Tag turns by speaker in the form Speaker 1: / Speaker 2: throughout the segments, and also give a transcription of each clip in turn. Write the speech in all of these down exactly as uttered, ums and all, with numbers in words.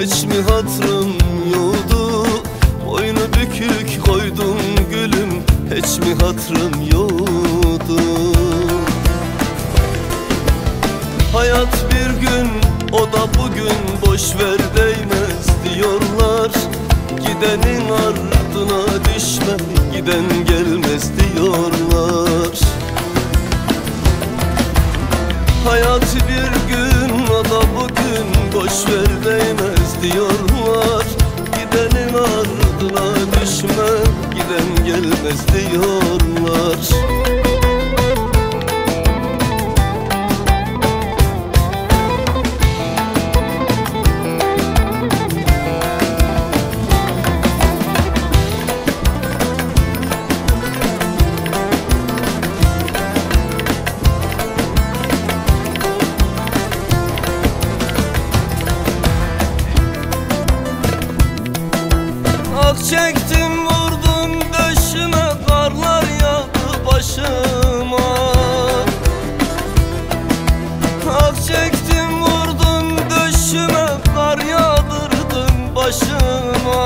Speaker 1: hiç mi hatırım yoktu? Boynu bükük koydum gülüm, hiç mi hatırım yoktu? Hayat bir gün, o da bugün, boş ver değmez diyorlar. Gidenin ardına düşme, giden gelmez diyorlar. Hayat bir gün, o da bugün, boş ver değmez diyorlar. Gidenin ardına düşme, giden gelmez diyorlar. Ah çektim vurdum döşüme, karlar yağdı başıma. Ah çektim vurdum döşüme, kar yağdırdın başıma.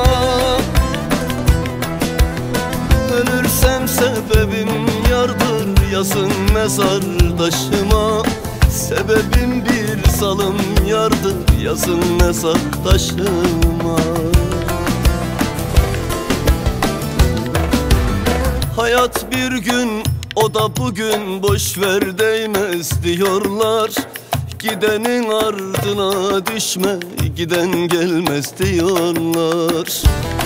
Speaker 1: Ölürsem sebebim yardır, yazın mezardaşıma. Sebebim bir salım yardır, yazın mezardaşıma. Hayat bir gün, o da bugün, boş ver değmez diyorlar. Gidenin ardına düşme, giden gelmez diyorlar.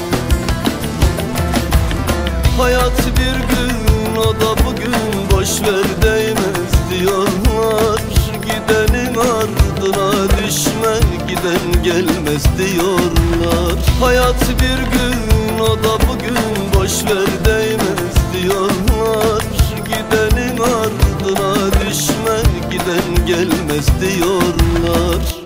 Speaker 1: Hayat bir gün, o da bugün, boş ver değmez diyorlar. Gidenin ardına düşme, giden gelmez diyorlar. Hayat bir gün, o da bugün, boş ver değmez diyorlar. Gidenin ardına düşme, giden gelmez diyorlar.